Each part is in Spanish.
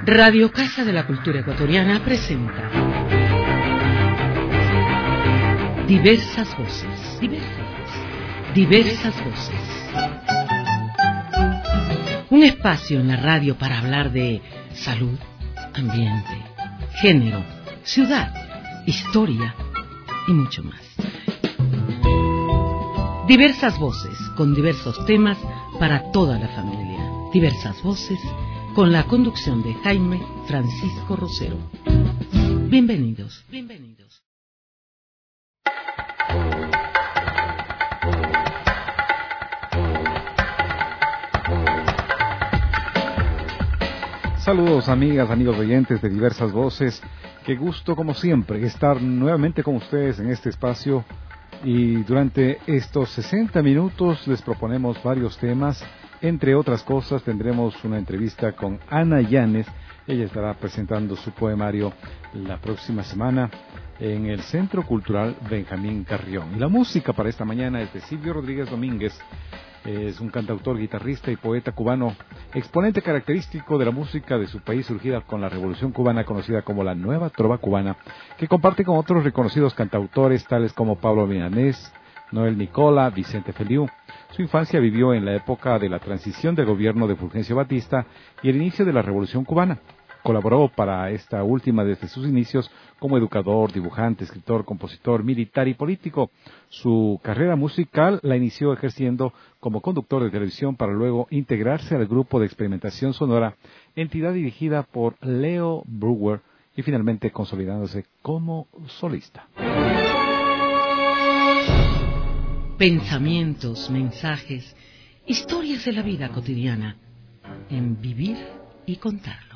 Radio Casa de la Cultura Ecuatoriana presenta Diversas Voces. Diversas Voces. Un espacio en la radio para hablar de salud, ambiente, género, ciudad, historia y mucho más. Diversas voces con diversos temas para toda la familia. Diversas voces con la conducción de Jaime Francisco Rosero. Bienvenidos. Saludos amigas, amigos oyentes de Diversas Voces. Qué gusto como siempre estar nuevamente con ustedes en este espacio. Y durante estos 60 minutos les proponemos varios temas. Entre otras cosas tendremos una entrevista con Ana Llanes. Ella estará presentando su poemario la próxima semana en el Centro Cultural Benjamín Carrión. Y la música para esta mañana es de Silvio Rodríguez Domínguez. Es un cantautor, guitarrista y poeta cubano, exponente característico de la música de su país surgida con la Revolución Cubana, conocida como la Nueva Trova Cubana, que comparte con otros reconocidos cantautores tales como Pablo Milanés, Noel Nicola, Vicente Feliú. Su infancia vivió en la época de la transición del gobierno de Fulgencio Batista y el inicio de la Revolución Cubana. Colaboró para esta última desde sus inicios como educador, dibujante, escritor, compositor, militar y político. Su carrera musical la inició ejerciendo como conductor de televisión para luego integrarse al grupo de experimentación sonora, entidad dirigida por Leo Brewer, y finalmente consolidándose como solista. Pensamientos, mensajes, historias de la vida cotidiana en Vivir y Contarlo.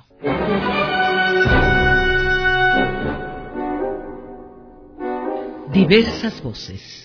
Diversas voces.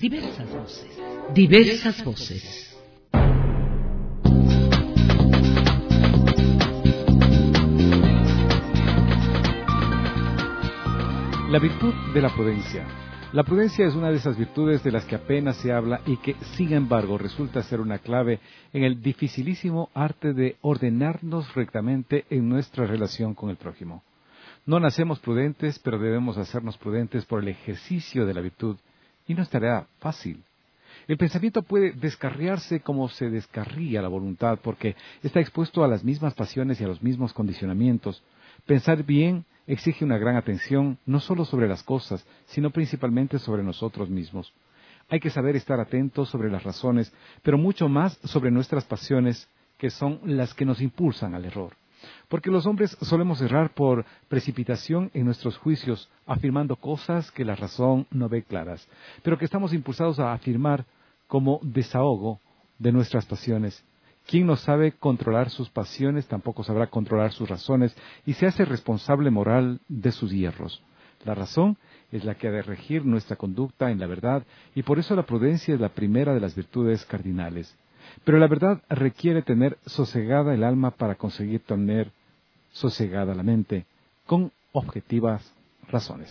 La virtud de la prudencia. La prudencia es una de esas virtudes de las que apenas se habla y que, sin embargo, resulta ser una clave en el dificilísimo arte de ordenarnos rectamente en nuestra relación con el prójimo. No nacemos prudentes, pero debemos hacernos prudentes por el ejercicio de la virtud, y no es tarea fácil. El pensamiento puede descarriarse como se descarría la voluntad, porque está expuesto a las mismas pasiones y a los mismos condicionamientos. Pensar bien exige una gran atención, no solo sobre las cosas, sino principalmente sobre nosotros mismos. Hay que saber estar atentos sobre las razones, pero mucho más sobre nuestras pasiones, que son las que nos impulsan al error. Porque los hombres solemos errar por precipitación en nuestros juicios, afirmando cosas que la razón no ve claras, pero que estamos impulsados a afirmar como desahogo de nuestras pasiones. Quien no sabe controlar sus pasiones tampoco sabrá controlar sus razones y se hace responsable moral de sus hierros. La razón es la que ha de regir nuestra conducta en la verdad, y por eso la prudencia es la primera de las virtudes cardinales. Pero la verdad requiere tener sosegada el alma para conseguir tener sosegada la mente, con objetivas razones.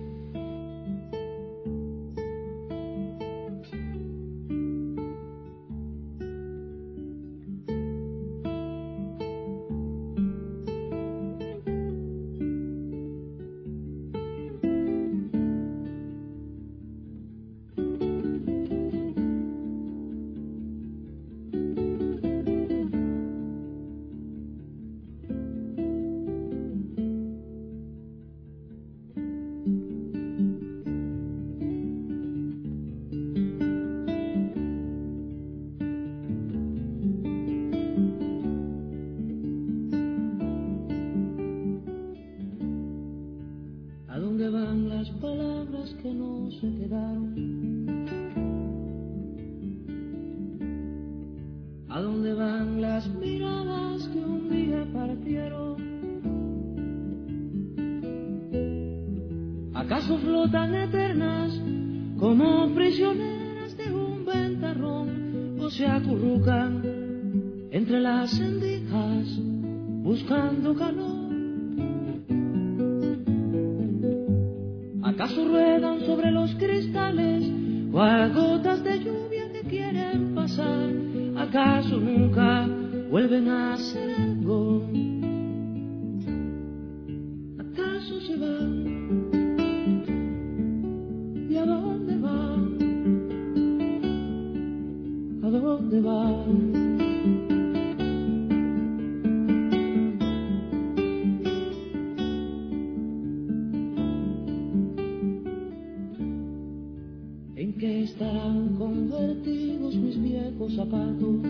¿A dónde van las miradas que un día partieron? ¿Acaso flotan eternas como prisioneras de un ventarrón o se acurrucan entre las endijas buscando calor? ¿Acaso ruedan sobre los cristales o a gotas de lluvia que quieren pasar? ¿Acaso nunca vuelven a hacer algo? van? ¿Y a dónde van? ¿A dónde van? ¿En qué estarán convertidos mis viejos zapatos?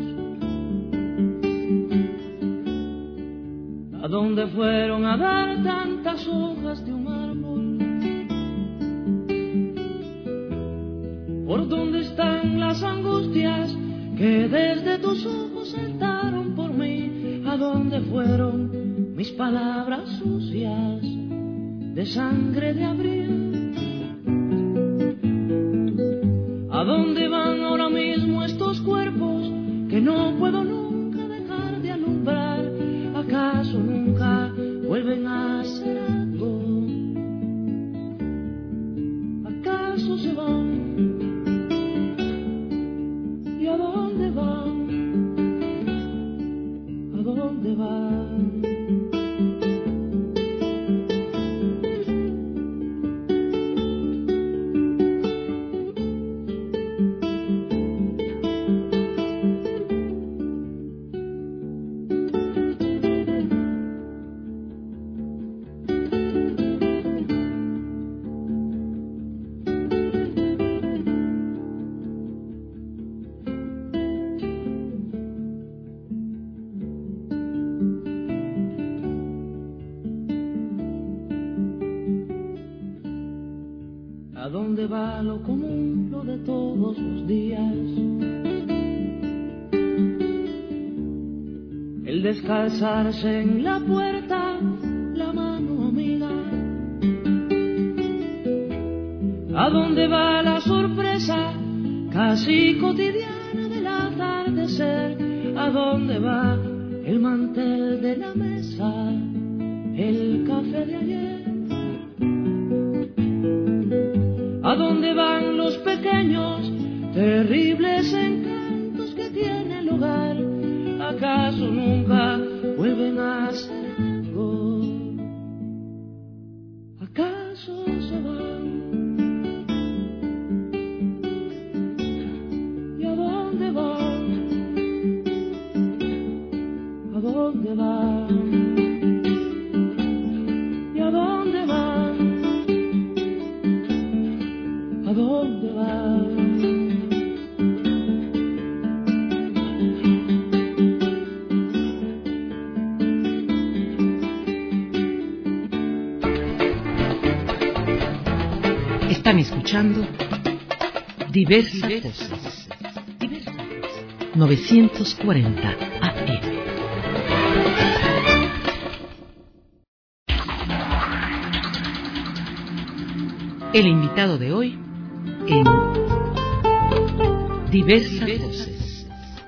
¿A dónde fueron a dar tantas hojas de un árbol? ¿Por dónde están las angustias que desde tus ojos saltaron por mí? ¿A dónde fueron mis palabras sucias de sangre de abril? ¿A dónde van ahora mismo estos cuerpos que no puedo nunca dejar de alumbrar? ¿Acaso nunca vuelven a ser algo? ¿Acaso se van? ¿Y a dónde van? ¿A dónde van? ¿A dónde va lo común, lo de todos los días? El descalzarse en la puerta, la mano amiga. ¿A dónde va la sorpresa casi cotidiana del atardecer? ¿A dónde va el mantel de la mesa, el café de ayer? ¿A dónde van los pequeños, terribles encantos que tiene el hogar? ¿Acaso nunca vuelven a ser algo? ¿Acaso se van? ¿Y a dónde van? ¿A dónde van? ¿Y a dónde van? ¿A dónde van? Están escuchando Diversas Voces. 940 AM. El invitado de hoy en Diversas Voces.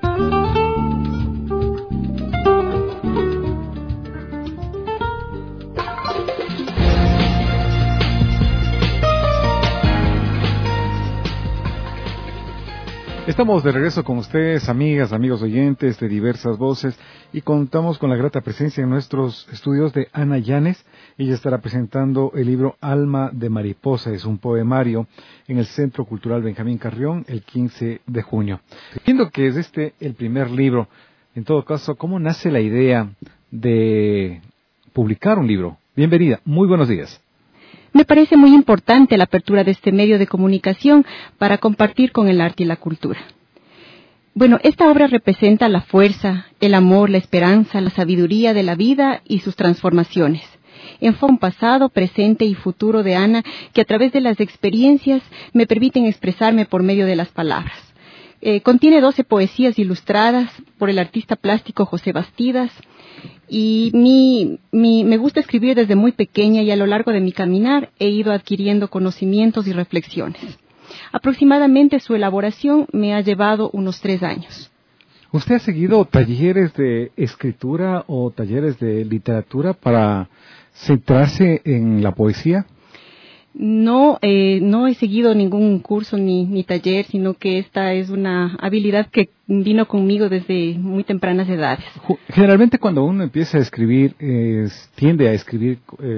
Estamos de regreso con ustedes, amigas, amigos oyentes de Diversas Voces, y contamos con la grata presencia en nuestros estudios de Ana Llanes. Ella estará presentando el libro Alma de Mariposa, es un poemario en el Centro Cultural Benjamín Carrión el 15 de junio. Viendo que es el primer libro, en todo caso, ¿cómo nace la idea de publicar un libro? Bienvenida, muy buenos días. Me parece muy importante la apertura de este medio de comunicación para compartir con el arte y la cultura. Bueno, esta obra representa la fuerza, el amor, la esperanza, la sabiduría de la vida y sus transformaciones. Enfoca un pasado, presente y futuro de Ana que a través de las experiencias me permiten expresarme por medio de las palabras. Contiene 12 poesías ilustradas por el artista plástico José Bastidas, y me gusta escribir desde muy pequeña, y a lo largo de mi caminar he ido adquiriendo conocimientos y reflexiones. Aproximadamente su elaboración me ha llevado unos 3 años. ¿Usted ha seguido talleres de escritura o talleres de literatura para centrarse en la poesía? No he seguido ningún curso ni taller, sino que esta es una habilidad que vino conmigo desde muy tempranas edades. Generalmente cuando uno empieza a escribir, tiende a escribir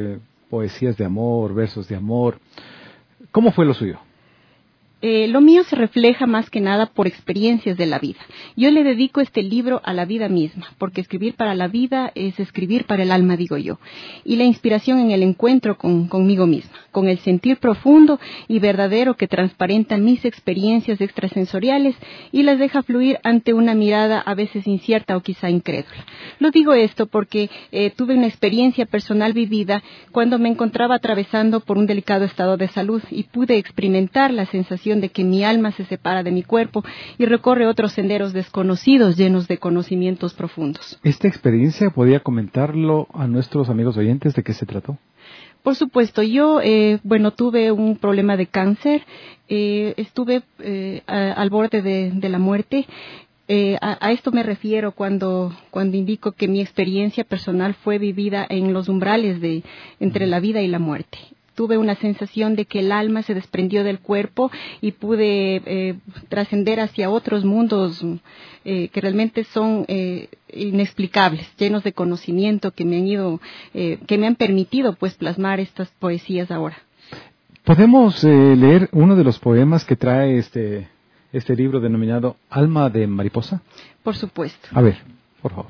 poesías de amor, versos de amor. ¿Cómo fue lo suyo? Lo mío se refleja más que nada por experiencias de la vida. Yo le dedico este libro a la vida misma, porque escribir para la vida es escribir para el alma, digo yo. Y la inspiración en el encuentro conmigo misma, con el sentir profundo y verdadero que transparenta mis experiencias extrasensoriales y las deja fluir ante una mirada a veces incierta o quizá incrédula. Lo digo esto porque tuve una experiencia personal vivida cuando me encontraba atravesando por un delicado estado de salud y pude experimentar la sensación de que mi alma se separa de mi cuerpo y recorre otros senderos desconocidos llenos de conocimientos profundos. ¿Esta experiencia podría comentarlo a nuestros amigos oyentes de qué se trató? Por supuesto, yo tuve un problema de cáncer, estuve al borde de la muerte. A esto me refiero cuando indico que mi experiencia personal fue vivida en los umbrales entre la vida y la muerte. Tuve una sensación de que el alma se desprendió del cuerpo y pude trascender hacia otros mundos que realmente son inexplicables, llenos de conocimiento que me han permitido pues plasmar estas poesías ahora. ¿Podemos leer uno de los poemas que trae este libro denominado Alma de Mariposa? Por supuesto. A ver, por favor.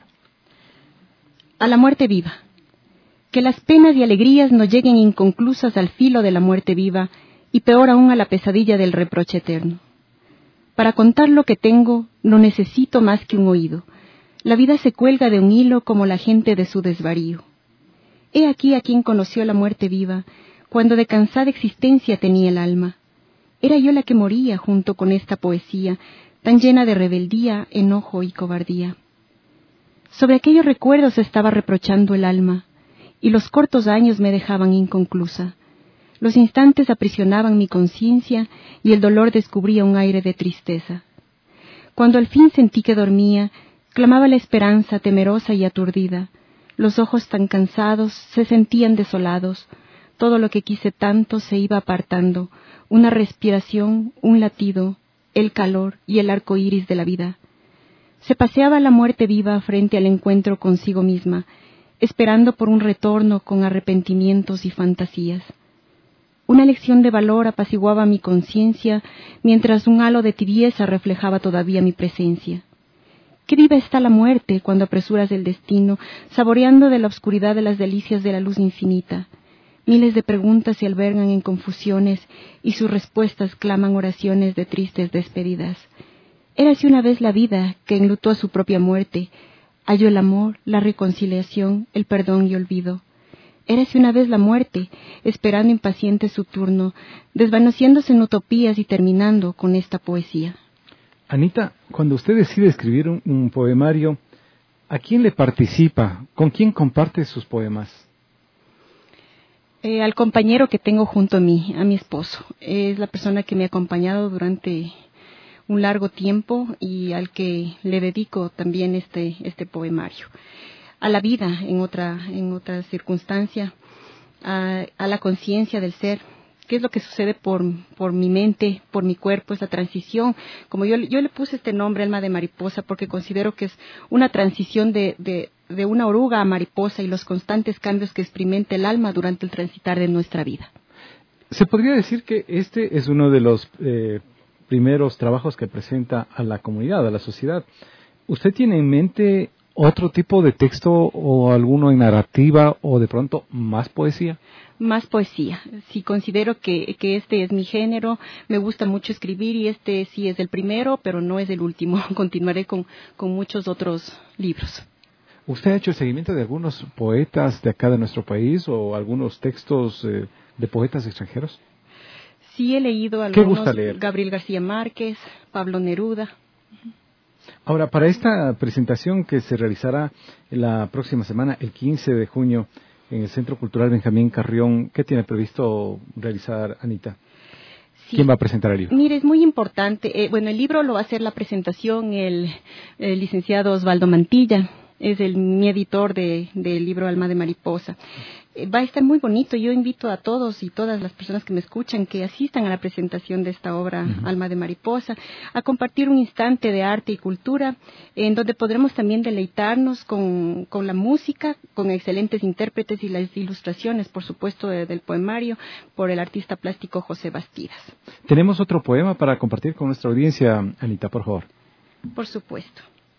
A la muerte viva. Que las penas y alegrías no lleguen inconclusas al filo de la muerte viva y peor aún a la pesadilla del reproche eterno. Para contar lo que tengo no necesito más que un oído. La vida se cuelga de un hilo como la gente de su desvarío. He aquí a quien conoció la muerte viva cuando de cansada existencia tenía el alma. Era yo la que moría junto con esta poesía tan llena de rebeldía, enojo y cobardía. Sobre aquellos recuerdos estaba reprochando el alma. Y los cortos años me dejaban inconclusa. Los instantes aprisionaban mi conciencia y el dolor descubría un aire de tristeza. Cuando al fin sentí que dormía, clamaba la esperanza temerosa y aturdida. Los ojos tan cansados se sentían desolados. Todo lo que quise tanto se iba apartando. Una respiración, un latido, el calor y el arco iris de la vida. Se paseaba la muerte viva frente al encuentro consigo misma, esperando por un retorno con arrepentimientos y fantasías. Una lección de valor apaciguaba mi conciencia, mientras un halo de tibieza reflejaba todavía mi presencia. Qué viva está la muerte cuando apresuras el destino, saboreando de la oscuridad de las delicias de la luz infinita. Miles de preguntas se albergan en confusiones y sus respuestas claman oraciones de tristes despedidas. Érase una vez la vida que enlutó a su propia muerte, halló el amor, la reconciliación, el perdón y olvido. Érase una vez la muerte, esperando impaciente su turno, desvaneciéndose en utopías y terminando con esta poesía. Anita, cuando usted decide escribir un poemario, ¿a quién le participa? ¿Con quién comparte sus poemas? Al compañero que tengo junto a mí, a mi esposo. Es la persona que me ha acompañado durante un largo tiempo y al que le dedico también este poemario. A la vida en otra circunstancia, a la conciencia del ser. ¿Qué es lo que sucede por mi mente, por mi cuerpo? Es la transición. Como yo le puse este nombre, Alma de Mariposa, porque considero que es una transición de una oruga a mariposa y los constantes cambios que experimenta el alma durante el transitar de nuestra vida. ¿Se podría decir que este es uno de los primeros trabajos que presenta a la comunidad, a la sociedad? ¿Usted tiene en mente otro tipo de texto o alguno en narrativa o de pronto más poesía? Más poesía. Sí, considero que este es mi género, me gusta mucho escribir y este sí es el primero, pero no es el último. Continuaré con muchos otros libros. ¿Usted ha hecho el seguimiento de algunos poetas de acá de nuestro país o algunos textos de poetas extranjeros? Sí, he leído algunos. ¿Qué gusta leer? Gabriel García Márquez, Pablo Neruda. Ahora, para esta presentación que se realizará la próxima semana, el 15 de junio, en el Centro Cultural Benjamín Carrión, ¿qué tiene previsto realizar, Anita? Sí. ¿Quién va a presentar el libro? Mire, es muy importante. El libro lo va a hacer la presentación el licenciado Osvaldo Mantilla. Es mi editor del libro Alma de Mariposa. Va a estar muy bonito. Yo invito a todos y todas las personas que me escuchan que asistan a la presentación de esta obra, Alma de Mariposa, a compartir un instante de arte y cultura, en donde podremos también deleitarnos con la música, con excelentes intérpretes y las ilustraciones, por supuesto, del poemario, por el artista plástico José Bastidas. Tenemos otro poema para compartir con nuestra audiencia, Anita, por favor. Por supuesto.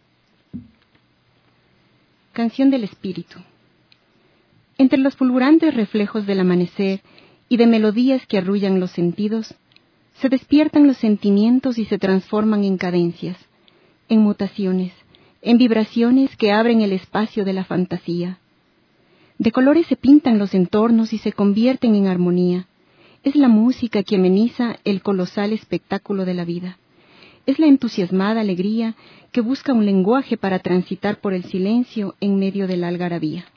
Canción del Espíritu. Entre los fulgurantes reflejos del amanecer y de melodías que arrullan los sentidos, se despiertan los sentimientos y se transforman en cadencias, en mutaciones, en vibraciones que abren el espacio de la fantasía. De colores se pintan los entornos y se convierten en armonía. Es la música que ameniza el colosal espectáculo de la vida. Es la entusiasmada alegría que busca un lenguaje para transitar por el silencio en medio de la algarabía.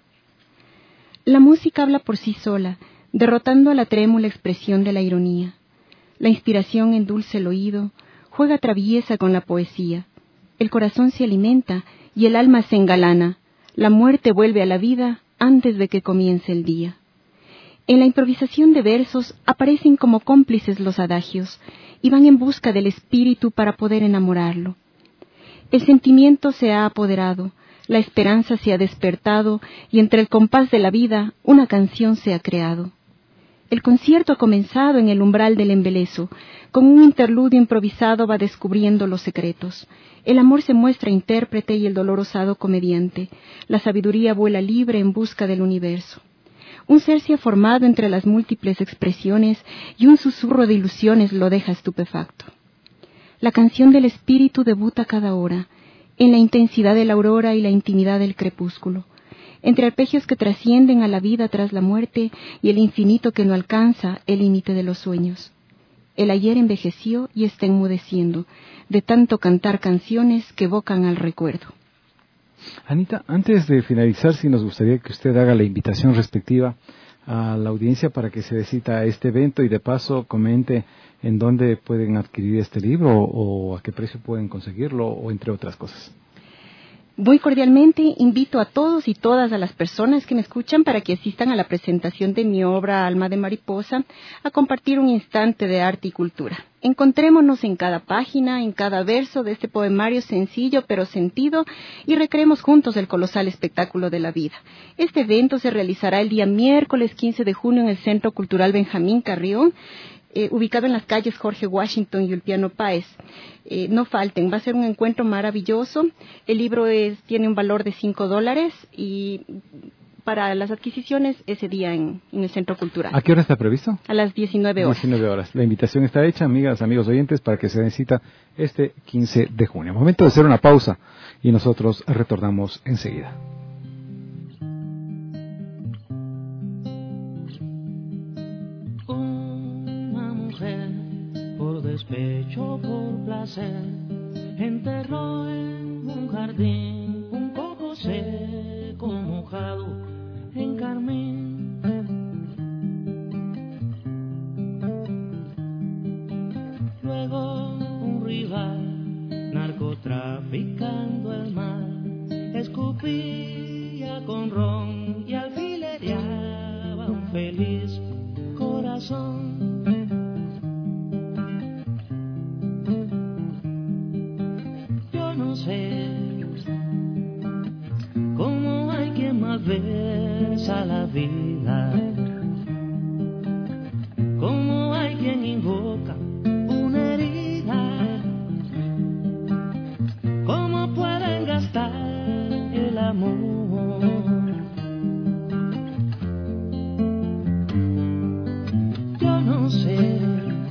La música habla por sí sola, derrotando a la trémula expresión de la ironía. La inspiración endulce el oído, juega traviesa con la poesía. El corazón se alimenta y el alma se engalana. La muerte vuelve a la vida antes de que comience el día. En la improvisación de versos aparecen como cómplices los adagios y van en busca del espíritu para poder enamorarlo. El sentimiento se ha apoderado, la esperanza se ha despertado y entre el compás de la vida una canción se ha creado. El concierto ha comenzado en el umbral del embeleso. Con un interludio improvisado va descubriendo los secretos. El amor se muestra intérprete y el dolor osado comediante. La sabiduría vuela libre en busca del universo. Un ser se ha formado entre las múltiples expresiones y un susurro de ilusiones lo deja estupefacto. La canción del espíritu debuta cada hora, en la intensidad de la aurora y la intimidad del crepúsculo, entre arpegios que trascienden a la vida tras la muerte y el infinito que no alcanza el límite de los sueños. El ayer envejeció y está enmudeciendo, de tanto cantar canciones que evocan al recuerdo. Anita, antes de finalizar, sí nos gustaría que usted haga la invitación respectiva a la audiencia para que se decida a este evento y de paso comente en dónde pueden adquirir este libro o a qué precio pueden conseguirlo o entre otras cosas. Muy cordialmente invito a todos y todas a las personas que me escuchan para que asistan a la presentación de mi obra Alma de Mariposa, a compartir un instante de arte y cultura. Encontrémonos en cada página, en cada verso de este poemario sencillo pero sentido y recreemos juntos el colosal espectáculo de la vida. Este evento se realizará el día miércoles 15 de junio en el Centro Cultural Benjamín Carrión, ubicado en las calles Jorge Washington y Ulpiano Páez. No falten, va a ser un encuentro maravilloso. El libro tiene un valor de $5 y para las adquisiciones ese día en el Centro Cultural. ¿A qué hora está previsto? A las 19 horas. 19 horas. La invitación está hecha, amigas, amigos oyentes, para que se den cita este 15 de junio. Momento de hacer una pausa y nosotros retornamos enseguida. Por despecho, por placer, enterró en un jardín un coco seco mojado en carmín. Luego un rival, narcotraficando el mal, escupía con ron y alfilereaba un feliz corazón. Cómo hay quien malversa la vida, cómo hay quien invoca una herida, cómo pueden gastar el amor. Yo no sé,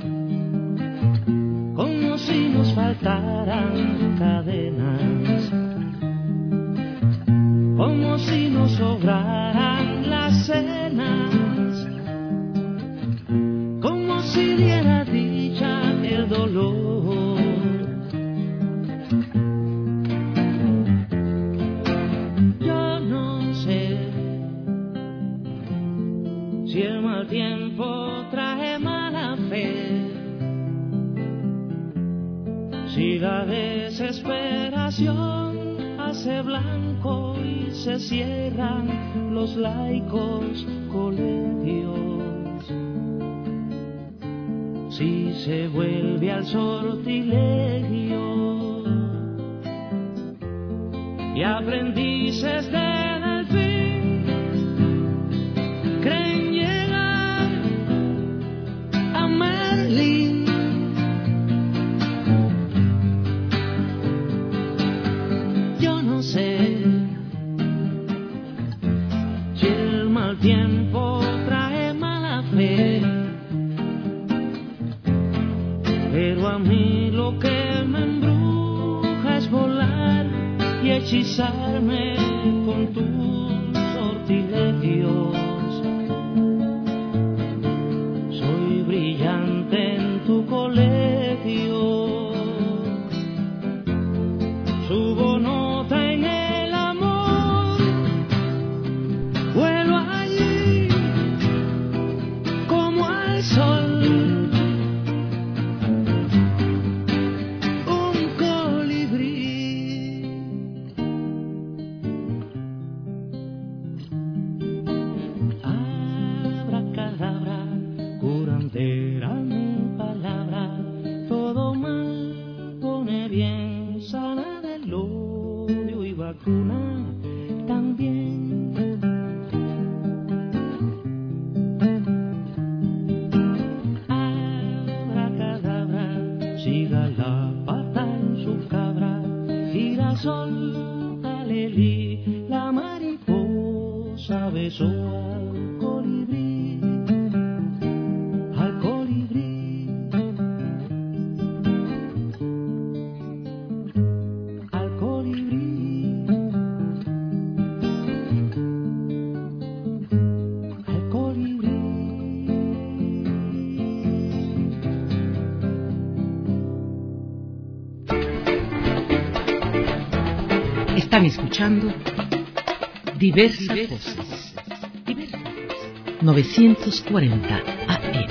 como si nos faltaran cadenas, como si nos sobraran las cenas, como si diera dicha el dolor. Yo no sé si el mal tiempo trae mala fe, si la desesperación hace blanco y se cierran los laicos colegios. Si se vuelve al sortilegio y aprendices de delfín creen llegar a Merlín. Yo no sé si el mal tiempo trae mala fe, pero a mí lo que me embruja es volar y hechizarme con tus sortilegios. Soy brillante en tu colegio, subo nota en el amor, vuelo allí como al sol. Curandera mi palabra, todo mal pone bien, sana del odio y vacuna también. Abracadabra, siga la pata en su cabra, girasol, alelí, la mariposa besó al colibrí. Están escuchando Diversas Voces, 940 AM.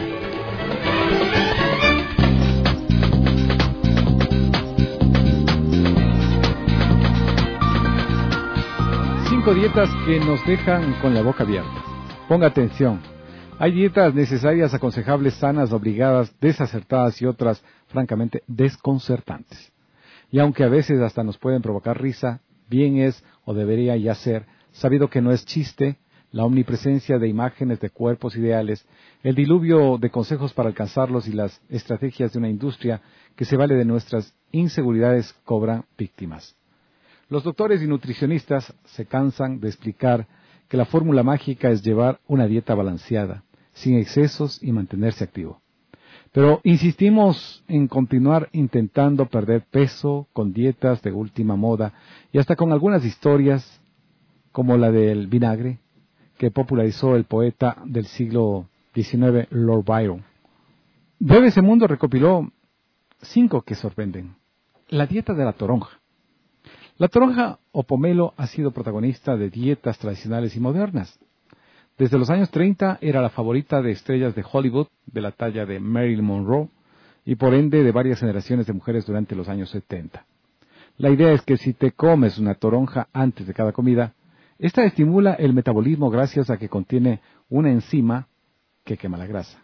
Cinco dietas que nos dejan con la boca abierta. Ponga atención. Hay dietas necesarias, aconsejables, sanas, obligadas, desacertadas y otras, francamente, desconcertantes. Y aunque a veces hasta nos pueden provocar risa, bien es, o debería ya ser, sabido que no es chiste, la omnipresencia de imágenes de cuerpos ideales, el diluvio de consejos para alcanzarlos y las estrategias de una industria que se vale de nuestras inseguridades cobran víctimas. Los doctores y nutricionistas se cansan de explicar que la fórmula mágica es llevar una dieta balanceada, sin excesos y mantenerse activo. Pero insistimos en continuar intentando perder peso con dietas de última moda y hasta con algunas historias como la del vinagre que popularizó el poeta del siglo XIX, Lord Byron. Breve ese mundo recopiló 5 que sorprenden. La dieta de la toronja. La toronja o pomelo ha sido protagonista de dietas tradicionales y modernas. Desde los años 30 era la favorita de estrellas de Hollywood, de la talla de Marilyn Monroe, y por ende de varias generaciones de mujeres durante los años 70. La idea es que si te comes una toronja antes de cada comida, esta estimula el metabolismo gracias a que contiene una enzima que quema la grasa.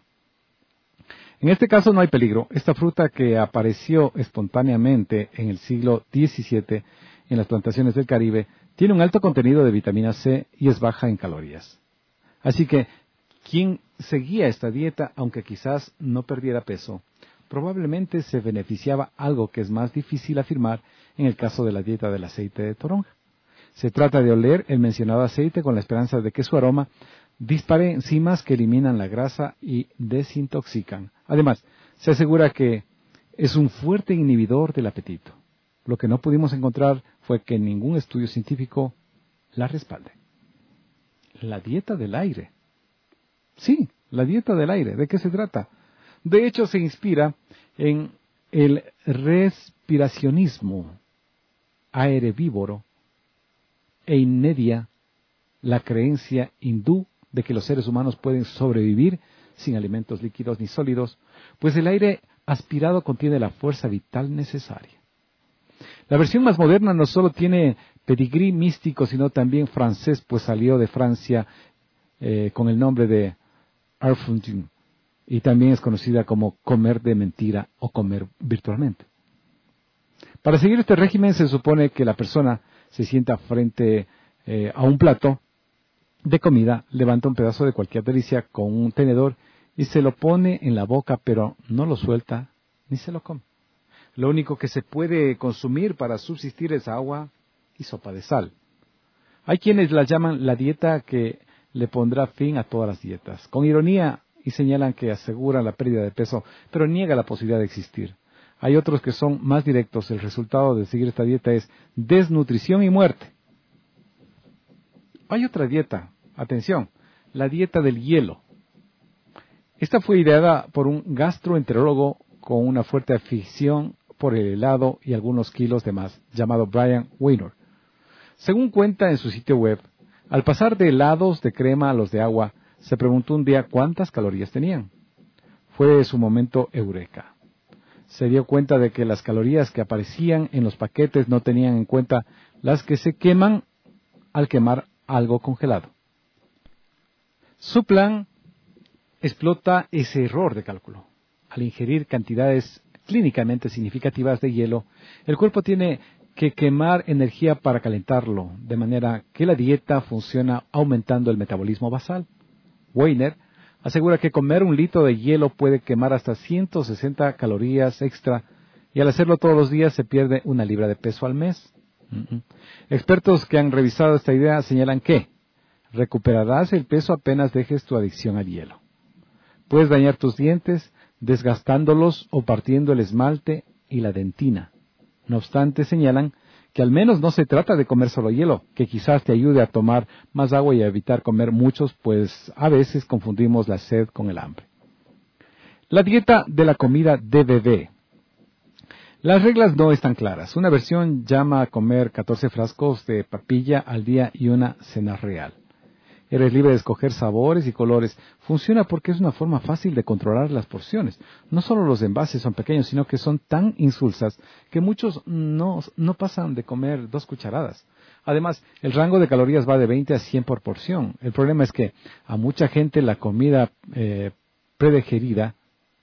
En este caso no hay peligro. Esta fruta que apareció espontáneamente en el siglo XVII en las plantaciones del Caribe, tiene un alto contenido de vitamina C y es baja en calorías. Así que, quien seguía esta dieta, aunque quizás no perdiera peso, probablemente se beneficiaba algo que es más difícil afirmar en el caso de la dieta del aceite de toronja. Se trata de oler el mencionado aceite con la esperanza de que su aroma dispare enzimas que eliminan la grasa y desintoxican. Además, se asegura que es un fuerte inhibidor del apetito. Lo que no pudimos encontrar fue que ningún estudio científico la respalde. La dieta del aire. Sí, la dieta del aire. ¿De qué se trata? De hecho, se inspira en el respiracionismo aerevívoro e inmedia la creencia hindú de que los seres humanos pueden sobrevivir sin alimentos líquidos ni sólidos, pues el aire aspirado contiene la fuerza vital necesaria. La versión más moderna no solo tiene pedigrí místico, sino también francés, pues salió de Francia con el nombre de Arfundin, y también es conocida como comer de mentira o comer virtualmente. Para seguir este régimen se supone que la persona se sienta frente a un plato de comida, levanta un pedazo de cualquier delicia con un tenedor y se lo pone en la boca, pero no lo suelta ni se lo come. Lo único que se puede consumir para subsistir es agua y sopa de sal. Hay quienes la llaman la dieta que le pondrá fin a todas las dietas, con ironía, y señalan que asegura la pérdida de peso, pero niega la posibilidad de existir. Hay otros que son más directos. El resultado de seguir esta dieta es desnutrición y muerte. Hay otra dieta, atención, la dieta del hielo. Esta fue ideada por un gastroenterólogo con una fuerte afición por el helado y algunos kilos de más, llamado Brian Weiner. Según cuenta en su sitio web, al pasar de helados de crema a los de agua, se preguntó un día cuántas calorías tenían. Fue su momento eureka. Se dio cuenta de que las calorías que aparecían en los paquetes no tenían en cuenta las que se queman al quemar algo congelado. Su plan explota ese error de cálculo. Al ingerir cantidades clínicamente significativas de hielo, el cuerpo tiene que quemar energía para calentarlo, de manera que la dieta funciona aumentando el metabolismo basal. Weiner asegura que comer 1 litro de hielo puede quemar hasta 160 calorías extra y al hacerlo todos los días se pierde 1 libra de peso al mes. Expertos que han revisado esta idea señalan que recuperarás el peso apenas dejes tu adicción al hielo. Puedes dañar tus dientes desgastándolos o partiendo el esmalte y la dentina. No obstante, señalan que al menos no se trata de comer solo hielo, que quizás te ayude a tomar más agua y a evitar comer muchos, pues a veces confundimos la sed con el hambre. La dieta de la comida de bebé. Las reglas no están claras. Una versión llama a comer 14 frascos de papilla al día y una cena real. Eres libre de escoger sabores y colores. Funciona porque es una forma fácil de controlar las porciones. No solo los envases son pequeños, sino que son tan insulsas que muchos no pasan de comer 2 cucharadas. Además, el rango de calorías va de 20 a 100 por porción. El problema es que a mucha gente la comida predigerida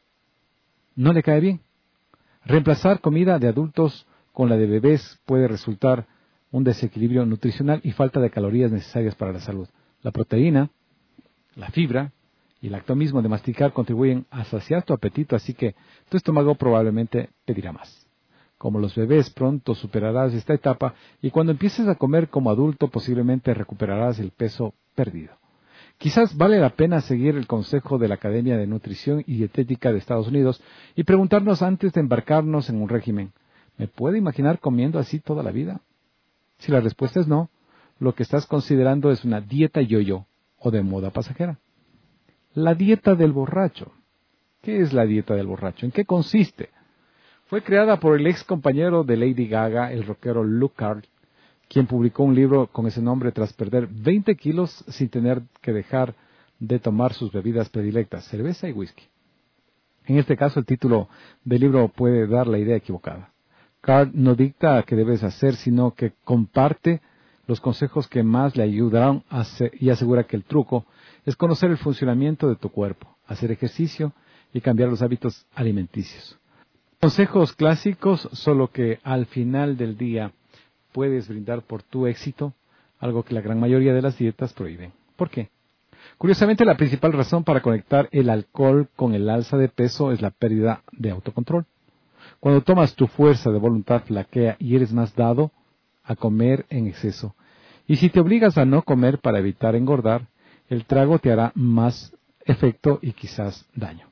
no le cae bien. Reemplazar comida de adultos con la de bebés puede resultar un desequilibrio nutricional y falta de calorías necesarias para la salud. La proteína, la fibra y el acto mismo de masticar contribuyen a saciar tu apetito, así que tu estómago probablemente pedirá más. Como los bebés, pronto superarás esta etapa y cuando empieces a comer como adulto posiblemente recuperarás el peso perdido. Quizás vale la pena seguir el consejo de la Academia de Nutrición y Dietética de Estados Unidos y preguntarnos antes de embarcarnos en un régimen, ¿me puedo imaginar comiendo así toda la vida? Si la respuesta es no, lo que estás considerando es una dieta yo-yo o de moda pasajera. La dieta del borracho. ¿Qué es la dieta del borracho? ¿En qué consiste? Fue creada por el ex compañero de Lady Gaga, el rockero Luke Carl, quien publicó un libro con ese nombre tras perder 20 kilos sin tener que dejar de tomar sus bebidas predilectas, cerveza y whisky. En este caso, el título del libro puede dar la idea equivocada. Carl no dicta qué debes hacer, sino que comparte los consejos que más le ayudarán y asegura que el truco es conocer el funcionamiento de tu cuerpo, hacer ejercicio y cambiar los hábitos alimenticios. Consejos clásicos, solo que al final del día puedes brindar por tu éxito, algo que la gran mayoría de las dietas prohíben. ¿Por qué? Curiosamente, la principal razón para conectar el alcohol con el alza de peso es la pérdida de autocontrol. Cuando tomas tu fuerza de voluntad flaquea y eres más dado a comer en exceso. Y si te obligas a no comer para evitar engordar, el trago te hará más efecto y quizás daño.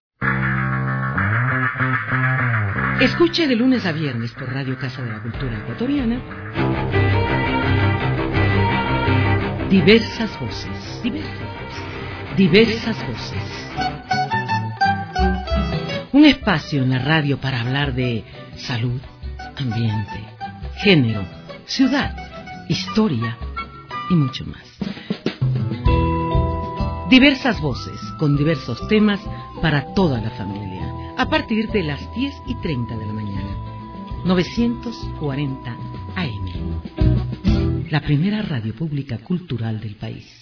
Escuche de lunes a viernes por Radio Casa de la Cultura Ecuatoriana diversas voces. Diversas voces. Un espacio en la radio para hablar de salud, ambiente, género, ciudad, historia y mucho más. Diversas voces con diversos temas para toda la familia, a partir de las 10:30 de la mañana. 940 AM. La primera radio pública cultural del país.